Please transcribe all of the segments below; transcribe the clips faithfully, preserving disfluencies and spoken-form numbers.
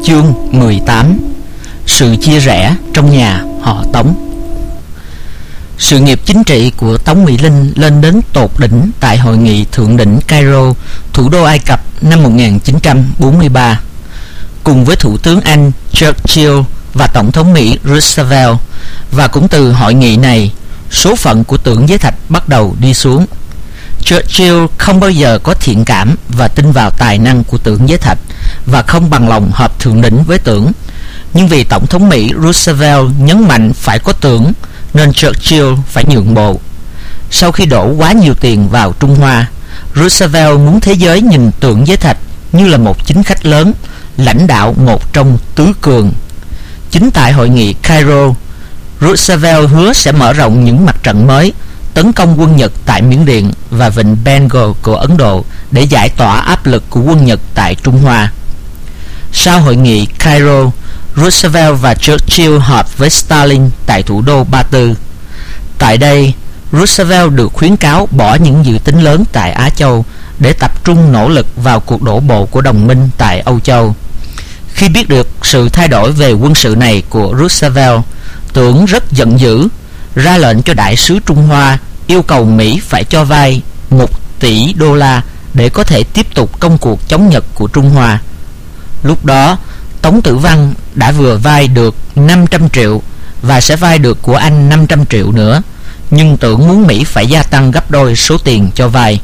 Chương mười tám. Sự chia rẽ trong nhà họ Tống. Sự nghiệp chính trị của Tống Mỹ Linh lên đến tột đỉnh tại Hội nghị Thượng đỉnh Cairo, thủ đô Ai Cập năm một nghìn chín trăm bốn mươi ba. Cùng với Thủ tướng Anh Churchill và Tổng thống Mỹ Roosevelt. Và cũng từ hội nghị này, số phận của Tưởng Giới Thạch bắt đầu đi xuống. Churchill không bao giờ có thiện cảm và tin vào tài năng của Tưởng Giới Thạch và không bằng lòng họp thượng đỉnh với Tưởng. Nhưng vì Tổng thống Mỹ Roosevelt nhấn mạnh phải có Tưởng nên Churchill phải nhượng bộ. Sau khi đổ quá nhiều tiền vào Trung Hoa, Roosevelt muốn thế giới nhìn Tưởng Giới Thạch như là một chính khách lớn, lãnh đạo một trong tứ cường. Chính tại hội nghị Cairo, Roosevelt hứa sẽ mở rộng những mặt trận mới, tấn công quân Nhật tại Miến Điện và vịnh Bengal của Ấn Độ để giải tỏa áp lực của quân Nhật tại Trung Hoa. Sau hội nghị Cairo, Roosevelt và Churchill họp với Stalin tại thủ đô Ba Tư. Tại đây, Roosevelt được khuyến cáo bỏ những dự tính lớn tại Á Châu để tập trung nỗ lực vào cuộc đổ bộ của đồng minh tại Âu Châu. Khi biết được sự thay đổi về quân sự này của Roosevelt, Tưởng rất giận dữ, ra lệnh cho đại sứ Trung Hoa yêu cầu Mỹ phải cho vay một tỷ đô la để có thể tiếp tục công cuộc chống Nhật của Trung Hoa. Lúc đó, Tống Tử Văn đã vừa vay được năm trăm triệu và sẽ vay được của Anh năm trăm triệu nữa, nhưng Tưởng muốn Mỹ phải gia tăng gấp đôi số tiền cho vay.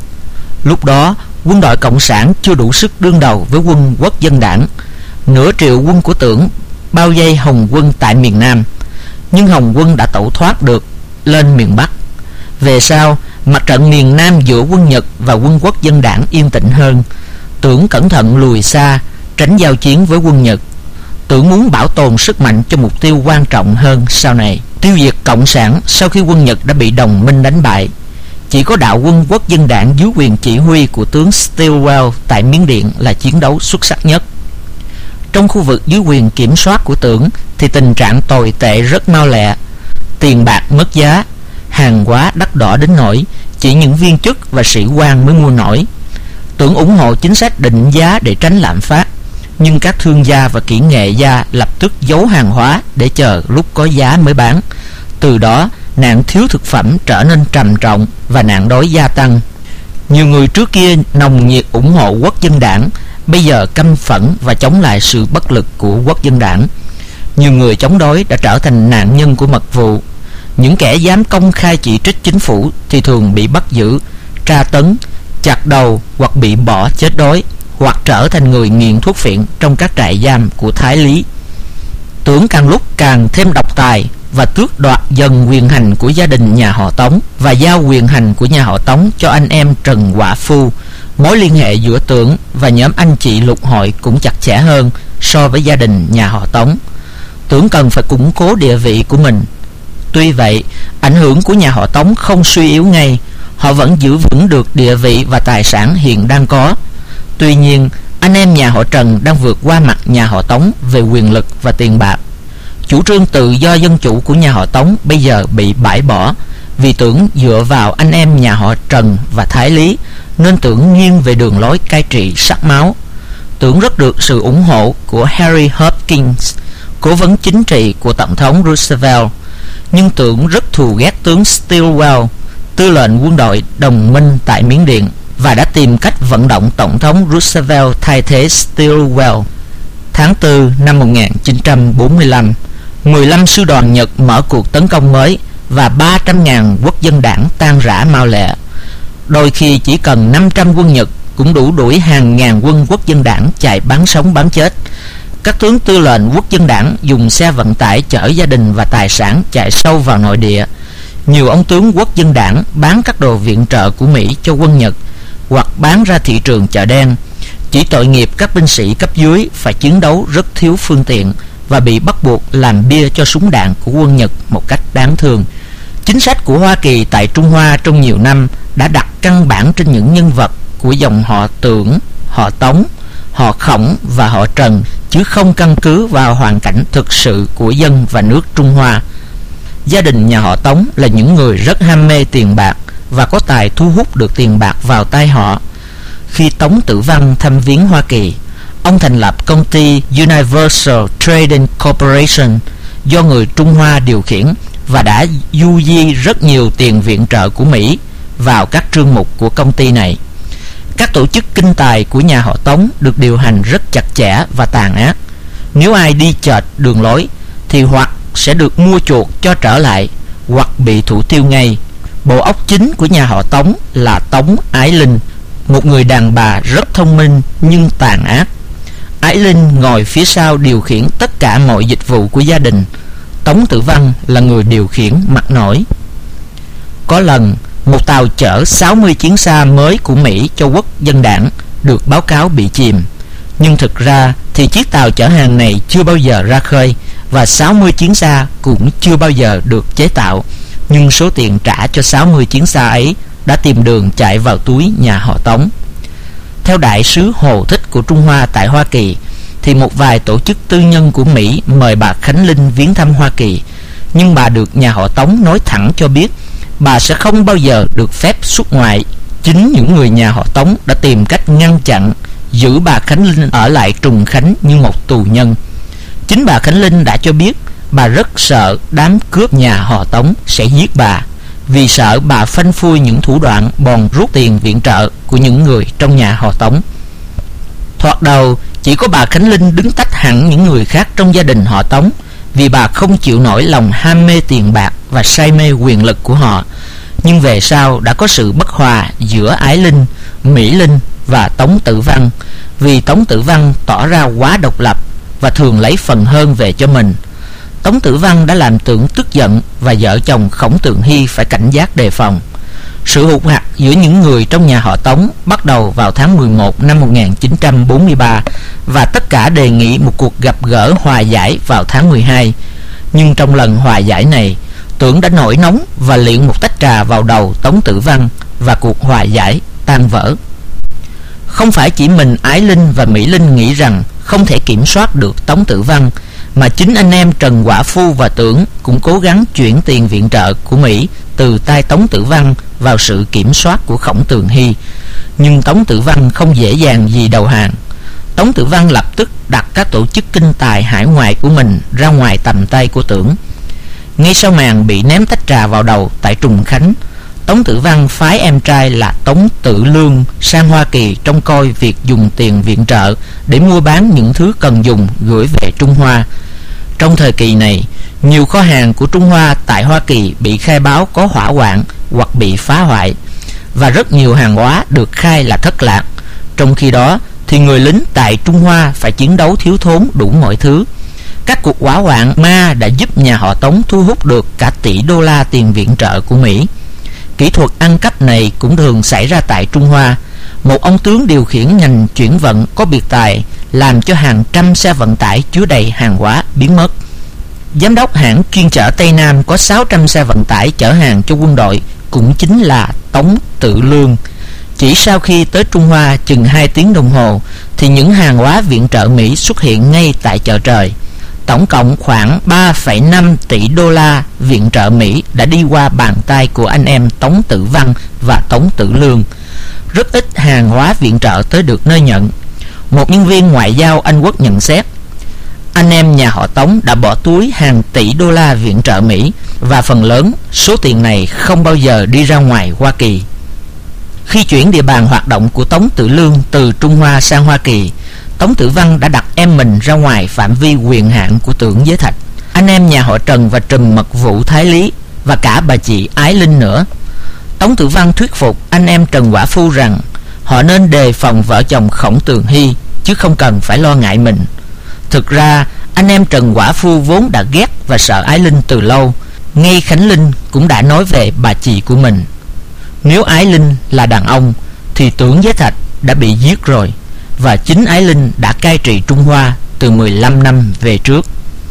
Lúc đó, quân đội Cộng sản chưa đủ sức đương đầu với quân Quốc dân đảng. Nửa triệu quân của Tưởng bao vây Hồng quân tại miền Nam, nhưng Hồng quân đã tẩu thoát được lên miền Bắc. Về sau, mặt trận miền Nam giữa quân Nhật và quân Quốc dân đảng yên tĩnh hơn. Tưởng cẩn thận lùi xa, tránh giao chiến với quân Nhật. Tưởng muốn bảo tồn sức mạnh cho mục tiêu quan trọng hơn sau này, tiêu diệt Cộng sản sau khi quân Nhật đã bị đồng minh đánh bại. Chỉ có đạo quân Quốc dân đảng dưới quyền chỉ huy của tướng Stilwell tại Miến Điện là chiến đấu xuất sắc nhất. Trong khu vực dưới quyền kiểm soát của Tưởng thì tình trạng tồi tệ rất mau lẹ. Tiền bạc mất giá, hàng hóa đắt đỏ đến nỗi chỉ những viên chức và sĩ quan mới mua nổi. Tưởng ủng hộ chính sách định giá để tránh lạm phát, nhưng các thương gia và kỹ nghệ gia lập tức giấu hàng hóa để chờ lúc có giá mới bán. Từ đó, nạn thiếu thực phẩm trở nên trầm trọng và nạn đói gia tăng. Nhiều người trước kia nồng nhiệt ủng hộ Quốc dân đảng, bây giờ căm phẫn và chống lại sự bất lực của Quốc dân đảng. Nhiều người chống đối đã trở thành nạn nhân của mật vụ. Những kẻ dám công khai chỉ trích chính phủ thì thường bị bắt giữ, tra tấn, chặt đầu hoặc bị bỏ chết đói, hoặc trở thành người nghiện thuốc phiện trong các trại giam của Thái Lý. Tưởng càng lúc càng thêm độc tài và tước đoạt dần quyền hành của gia đình nhà họ Tống và giao quyền hành của nhà họ Tống cho anh em Trần Quả Phu. Mối liên hệ giữa Tưởng và nhóm anh chị lục hội cũng chặt chẽ hơn so với gia đình nhà họ Tống. Tưởng cần phải củng cố địa vị của mình. Tuy vậy, ảnh hưởng của nhà họ Tống không suy yếu ngay. Họ vẫn giữ vững được địa vị và tài sản hiện đang có. Tuy nhiên, anh em nhà họ Trần đang vượt qua mặt nhà họ Tống về quyền lực và tiền bạc. Chủ trương tự do dân chủ của nhà họ Tống bây giờ bị bãi bỏ vì Tưởng dựa vào anh em nhà họ Trần và Thái Lý, nên Tưởng nghiêng về đường lối cai trị sắc máu. Tưởng rất được sự ủng hộ của Harry Hopkins, cố vấn chính trị của Tổng thống Roosevelt, nhưng Tưởng rất thù ghét tướng Stilwell, tư lệnh quân đội đồng minh tại Miến Điện, và đã tìm cách vận động Tổng thống Roosevelt thay thế Stilwell. Tháng tư năm một nghìn chín trăm bốn mươi lăm, mười lăm sư đoàn Nhật mở cuộc tấn công mới và ba trăm nghìn Quốc dân đảng tan rã mau lẹ. Đôi khi chỉ cần năm trăm quân Nhật cũng đủ đuổi hàng ngàn quân Quốc dân đảng chạy bán sống bán chết. Các tướng tư lệnh Quốc dân đảng dùng xe vận tải chở gia đình và tài sản chạy sâu vào nội địa. Nhiều ông tướng Quốc dân đảng bán các đồ viện trợ của Mỹ cho quân Nhật hoặc bán ra thị trường chợ đen. Chỉ tội nghiệp các binh sĩ cấp dưới phải chiến đấu rất thiếu phương tiện và bị bắt buộc làm bia cho súng đạn của quân Nhật một cách đáng thương. Chính sách của Hoa Kỳ tại Trung Hoa trong nhiều năm đã đặt căn bản trên những nhân vật của dòng họ Tưởng, họ Tống, họ Khổng và họ Trần, chứ không căn cứ vào hoàn cảnh thực sự của dân và nước Trung Hoa. Gia đình nhà họ Tống là những người rất ham mê tiền bạc và có tài thu hút được tiền bạc vào tay họ. Khi Tống Tử Văn thăm viếng Hoa Kỳ, ông thành lập công ty Universal Trading Corporation do người Trung Hoa điều khiển và đã du di rất nhiều tiền viện trợ của Mỹ vào các trương mục của công ty này. Các tổ chức kinh tài của nhà họ Tống được điều hành rất chặt chẽ và tàn ác. Nếu ai đi chệch đường lối thì hoặc sẽ được mua chuộc cho trở lại, hoặc bị thủ tiêu ngay. Bộ óc chính của nhà họ Tống là Tống Ái Linh, một người đàn bà rất thông minh nhưng tàn ác. Ái Linh ngồi phía sau điều khiển tất cả mọi dịch vụ của gia đình. Tống Tử Văn là người điều khiển mặt nổi. Có lần, một tàu chở sáu mươi chiến xa mới của Mỹ cho Quốc dân đảng được báo cáo bị chìm. Nhưng thực ra thì chiếc tàu chở hàng này chưa bao giờ ra khơi, và sáu mươi chiến xa cũng chưa bao giờ được chế tạo. Nhưng số tiền trả cho sáu mươi chiến xa ấy đã tìm đường chạy vào túi nhà họ Tống. Theo đại sứ Hồ Thích của Trung Hoa tại Hoa Kỳ, thì một vài tổ chức tư nhân của Mỹ mời bà Khánh Linh viếng thăm Hoa Kỳ, nhưng bà được nhà họ Tống nói thẳng cho biết bà sẽ không bao giờ được phép xuất ngoại. Chính những người nhà họ Tống đã tìm cách ngăn chặn, giữ bà Khánh Linh ở lại Trùng Khánh như một tù nhân. Chính bà Khánh Linh đã cho biết bà rất sợ đám cướp nhà họ Tống sẽ giết bà, vì sợ bà phanh phui những thủ đoạn bòn rút tiền viện trợ của những người trong nhà họ Tống. Thoạt đầu chỉ có bà Khánh Linh đứng tách hẳn những người khác trong gia đình họ Tống, vì bà không chịu nổi lòng ham mê tiền bạc và say mê quyền lực của họ. Nhưng về sau đã có sự bất hòa giữa Ái Linh, Mỹ Linh và Tống Tử Văn, vì Tống Tử Văn tỏ ra quá độc lập và thường lấy phần hơn về cho mình. Tống Tử Văn đã làm Tưởng tức giận, và vợ chồng Khổng Tượng Hy phải cảnh giác đề phòng. Sự hụt hặc giữa những người trong nhà họ Tống bắt đầu vào tháng mười một năm một nghìn chín trăm bốn mươi ba, và tất cả đề nghị một cuộc gặp gỡ hòa giải vào tháng mười hai. Nhưng trong lần hòa giải này, Tưởng đã nổi nóng và liệng một tách trà vào đầu Tống Tử Văn, và cuộc hòa giải tan vỡ. Không phải chỉ mình Ái Linh và Mỹ Linh nghĩ rằng không thể kiểm soát được Tống Tử Văn, mà chính anh em Trần Quả Phu và Tưởng cũng cố gắng chuyển tiền viện trợ của Mỹ từ tay Tống Tử Văn vào sự kiểm soát của Khổng Tường Hy. Nhưng Tống Tử Văn không dễ dàng gì đầu hàng. Tống Tử Văn lập tức đặt các tổ chức kinh tài hải ngoại của mình ra ngoài tầm tay của Tưởng. Ngay sau màn bị ném tách trà vào đầu tại Trùng Khánh, Tống Tử Văn phái em trai là Tống Tự Lương sang Hoa Kỳ trông coi việc dùng tiền viện trợ để mua bán những thứ cần dùng gửi về Trung Hoa. Trong thời kỳ này, nhiều kho hàng của Trung Hoa tại Hoa Kỳ bị khai báo có hỏa hoạn hoặc bị phá hoại, và rất nhiều hàng hóa được khai là thất lạc. Trong khi đó thì người lính tại Trung Hoa phải chiến đấu thiếu thốn đủ mọi thứ. Các cuộc hỏa hoạn ma đã giúp nhà họ Tống thu hút được cả tỷ đô la tiền viện trợ của Mỹ. Kỹ thuật ăn cắp này cũng thường xảy ra tại Trung Hoa. Một ông tướng điều khiển ngành chuyển vận có biệt tài làm cho hàng trăm xe vận tải chứa đầy hàng hóa biến mất. Giám đốc hãng chuyên chở Tây Nam có sáu trăm xe vận tải chở hàng cho quân đội cũng chính là Tống Tự Lương. Chỉ sau khi tới Trung Hoa chừng hai tiếng đồng hồ thì những hàng hóa viện trợ Mỹ xuất hiện ngay tại chợ trời. Tổng cộng khoảng ba phẩy năm tỷ đô la viện trợ Mỹ đã đi qua bàn tay của anh em Tống Tử Văn và Tống Tự Lương. Rất ít hàng hóa viện trợ tới được nơi nhận. Một nhân viên ngoại giao Anh Quốc nhận xét, anh em nhà họ Tống đã bỏ túi hàng tỷ đô la viện trợ Mỹ, và phần lớn số tiền này không bao giờ đi ra ngoài Hoa Kỳ. Khi chuyển địa bàn hoạt động của Tống Tự Lương từ Trung Hoa sang Hoa Kỳ, Tống Tử Văn đã đặt em mình ra ngoài phạm vi quyền hạn của Tưởng Giới Thạch, anh em nhà họ Trần và trùm mật vụ Thái Lý, và cả bà chị Ái Linh nữa. Tống Tử Văn thuyết phục anh em Trần Quả Phu rằng họ nên đề phòng vợ chồng Khổng Tường Hy, chứ không cần phải lo ngại mình. Thực ra anh em Trần Quả Phu vốn đã ghét và sợ Ái Linh từ lâu. Ngay Khánh Linh cũng đã nói về bà chị của mình, nếu Ái Linh là đàn ông thì Tưởng Giới Thạch đã bị giết rồi, và chính Ái Linh đã cai trị Trung Hoa từ mười lăm năm về trước.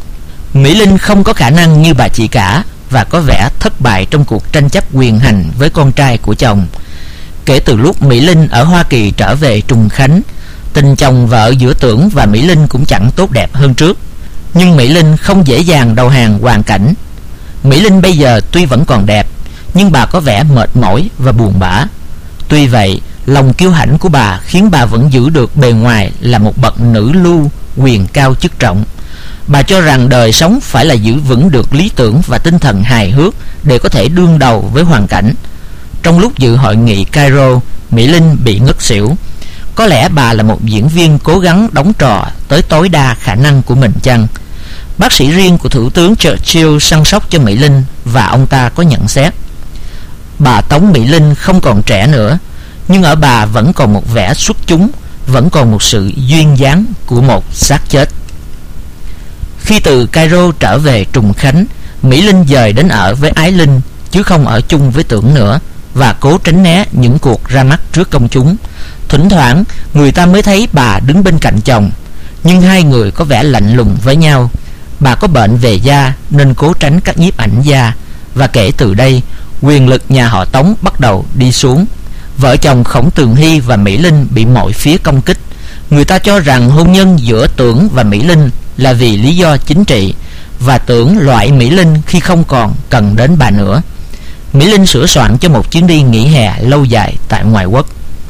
Mỹ Linh không có khả năng như bà chị cả, và có vẻ thất bại trong cuộc tranh chấp quyền hành với con trai của chồng. Kể từ lúc Mỹ Linh ở Hoa Kỳ trở về Trùng Khánh, tình chồng vợ giữa Tưởng và Mỹ Linh cũng chẳng tốt đẹp hơn trước. Nhưng Mỹ Linh không dễ dàng đầu hàng hoàn cảnh. Mỹ Linh bây giờ tuy vẫn còn đẹp, nhưng bà có vẻ mệt mỏi và buồn bã. Tuy vậy, Lòng kiêu hãnh của bà khiến bà vẫn giữ được bề ngoài là một bậc nữ lưu quyền cao chức trọng. Bà cho rằng đời sống phải là giữ vững được lý tưởng và tinh thần hài hước để có thể đương đầu với hoàn cảnh. Trong lúc dự hội nghị Cairo, Mỹ Linh bị ngất xỉu. Có lẽ bà là một diễn viên cố gắng đóng trò tới tối đa khả năng của mình chăng? Bác sĩ riêng của Thủ tướng Churchill săn sóc cho Mỹ Linh và ông ta có nhận xét: bà Tống Mỹ Linh không còn trẻ nữa, nhưng ở bà vẫn còn một vẻ xuất chúng, vẫn còn một sự duyên dáng của một xác chết. Khi từ Cairo trở về Trùng Khánh, Mỹ Linh dời đến ở với Ái Linh chứ không ở chung với Tưởng nữa, và cố tránh né những cuộc ra mắt trước công chúng. Thỉnh thoảng người ta mới thấy bà đứng bên cạnh chồng, nhưng hai người có vẻ lạnh lùng với nhau. Bà có bệnh về da nên cố tránh các nhiếp ảnh gia, và kể từ đây quyền lực nhà họ Tống bắt đầu đi xuống. Vợ chồng Khổng Tường Hy và Mỹ Linh bị mọi phía công kích. Người ta cho rằng hôn nhân giữa Tưởng và Mỹ Linh là vì lý do chính trị, và Tưởng loại Mỹ Linh khi không còn cần đến bà nữa. Mỹ Linh sửa soạn cho một chuyến đi nghỉ hè lâu dài tại ngoại quốc.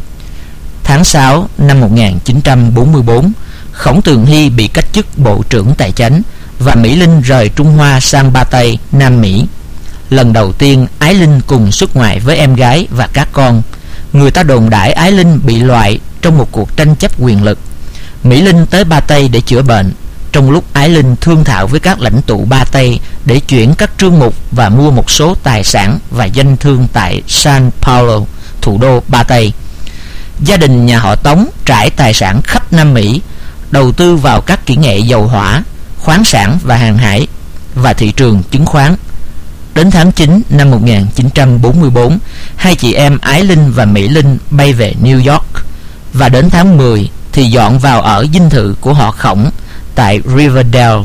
Tháng sáu năm một nghìn chín trăm bốn mươi tư, Khổng Tường Hy bị cách chức Bộ trưởng Tài chánh, và Mỹ Linh rời Trung Hoa sang Ba Tây, Nam Mỹ. Lần đầu tiên Ái Linh cùng xuất ngoại với em gái và các con. Người ta đồn đãi Ái Linh bị loại trong một cuộc tranh chấp quyền lực. Mỹ Linh tới Ba Tây để chữa bệnh, trong lúc Ái Linh thương thảo với các lãnh tụ Ba Tây để chuyển các trương mục và mua một số tài sản và danh thương tại San Paulo, thủ đô Ba Tây. Gia đình nhà họ Tống trải tài sản khắp Nam Mỹ, đầu tư vào các kỹ nghệ dầu hỏa, khoáng sản và hàng hải, và thị trường chứng khoán. Đến tháng chín năm một nghìn chín trăm bốn mươi tư, hai chị em Ái Linh và Mỹ Linh bay về New York, và đến tháng mười thì dọn vào ở dinh thự của họ Khổng tại Riverdale.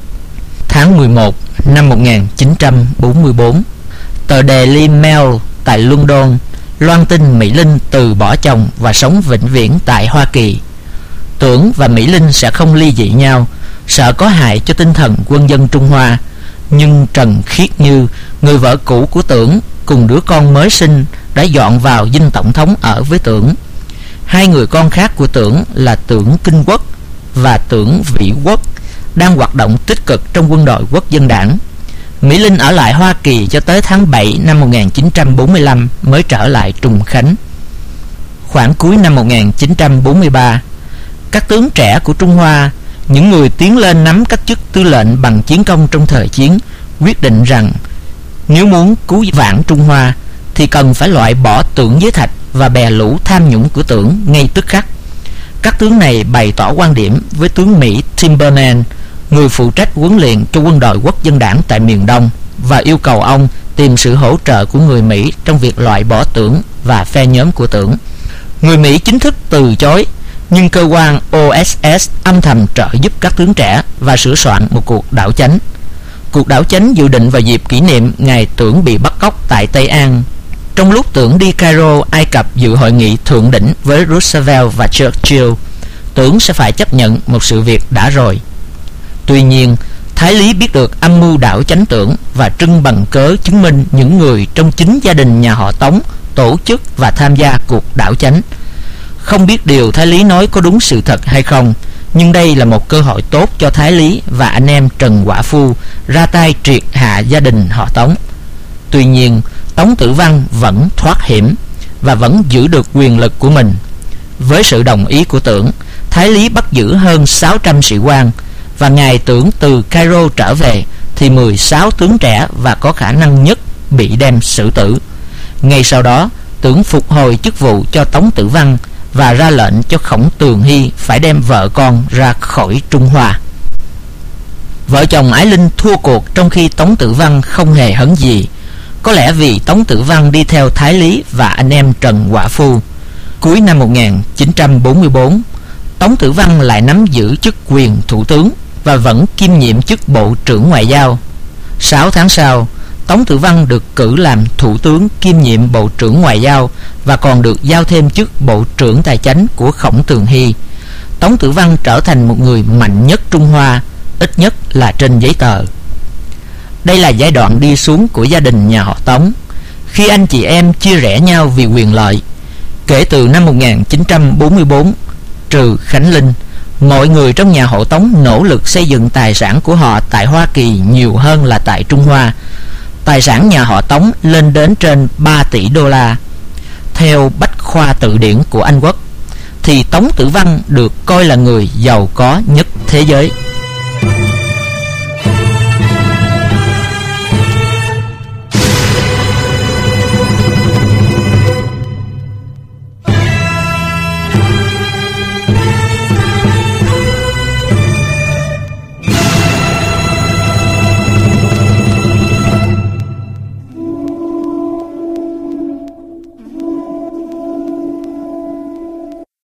Tháng mười một năm một nghìn chín trăm bốn mươi tư, tờ Daily Mail tại London loan tin Mỹ Linh từ bỏ chồng và sống vĩnh viễn tại Hoa Kỳ. Tưởng và Mỹ Linh sẽ không ly dị nhau, sợ có hại cho tinh thần quân dân Trung Hoa. Nhưng Trần Khiết Như, người vợ cũ của Tưởng, cùng đứa con mới sinh đã dọn vào dinh tổng thống ở với Tưởng. Hai người con khác của Tưởng là Tưởng Kinh Quốc và Tưởng Vĩ Quốc đang hoạt động tích cực trong quân đội Quốc dân đảng. Mỹ Linh ở lại Hoa Kỳ cho tới tháng bảy năm một nghìn chín trăm bốn mươi lăm mới trở lại Trùng Khánh. Khoảng cuối năm một nghìn chín trăm bốn mươi ba, các tướng trẻ của Trung Hoa, những người tiến lên nắm các chức tư lệnh bằng chiến công trong thời chiến, quyết định rằng nếu muốn cứu vãn Trung Hoa thì cần phải loại bỏ Tưởng Giới Thạch và bè lũ tham nhũng của Tưởng ngay tức khắc. Các tướng này bày tỏ quan điểm với tướng Mỹ Timberman, người phụ trách huấn luyện cho quân đội Quốc dân đảng tại miền Đông, và yêu cầu ông tìm sự hỗ trợ của người Mỹ trong việc loại bỏ Tưởng và phe nhóm của Tưởng. Người Mỹ chính thức từ chối, nhưng cơ quan O S S âm thầm trợ giúp các tướng trẻ và sửa soạn một cuộc đảo chánh. Cuộc đảo chánh dự định vào dịp kỷ niệm ngày Tưởng bị bắt cóc tại Tây An. Trong lúc Tưởng đi Cairo, Ai Cập dự hội nghị thượng đỉnh với Roosevelt và Churchill, Tưởng sẽ phải chấp nhận một sự việc đã rồi. Tuy nhiên, Thái Lý biết được âm mưu đảo chánh Tưởng và trưng bằng cớ chứng minh những người trong chính gia đình nhà họ Tống tổ chức và tham gia cuộc đảo chánh. Không biết điều Thái Lý nói có đúng sự thật hay không, nhưng đây là một cơ hội tốt cho Thái Lý và anh em Trần Quả Phu ra tay triệt hạ gia đình họ Tống. Tuy nhiên, Tống Tử Văn vẫn thoát hiểm và vẫn giữ được quyền lực của mình. Với sự đồng ý của Tưởng, Thái Lý bắt giữ hơn sáu trăm sĩ quan, và ngày Tưởng từ Cairo trở về thì mười sáu tướng trẻ và có khả năng nhất bị đem xử tử. Ngay sau đó, Tưởng phục hồi chức vụ cho Tống Tử Văn và ra lệnh cho Khổng Tường Hy phải đem vợ con ra khỏi Trung Hoa. Vợ chồng Ái Linh thua cuộc trong khi Tống Tử Văn không hề hấn gì, có lẽ vì Tống Tử Văn đi theo Thái Lý và anh em Trần Quả Phu. Cuối năm một nghìn chín trăm bốn mươi tư, Tống Tử Văn lại nắm giữ chức quyền thủ tướng và vẫn kiêm nhiệm chức Bộ trưởng Ngoại giao. Sáu tháng sau, Tống Tử Văn được cử làm thủ tướng kiêm nhiệm Bộ trưởng Ngoại giao và còn được giao thêm chức Bộ trưởng Tài chánh của Khổng Tường Hy. Tống Tử Văn trở thành một người mạnh nhất Trung Hoa, ít nhất là trên giấy tờ. Đây là giai đoạn đi xuống của gia đình nhà họ Tống, khi anh chị em chia rẽ nhau vì quyền lợi. Kể từ năm một nghìn chín trăm bốn mươi tư, trừ Khánh Linh, mọi người trong nhà họ Tống nỗ lực xây dựng tài sản của họ tại Hoa Kỳ nhiều hơn là tại Trung Hoa. Tài sản nhà họ Tống lên đến trên ba tỷ đô la. Theo Bách khoa từ điển của Anh Quốc, thì Tống Tử Văn được coi là người giàu có nhất thế giới.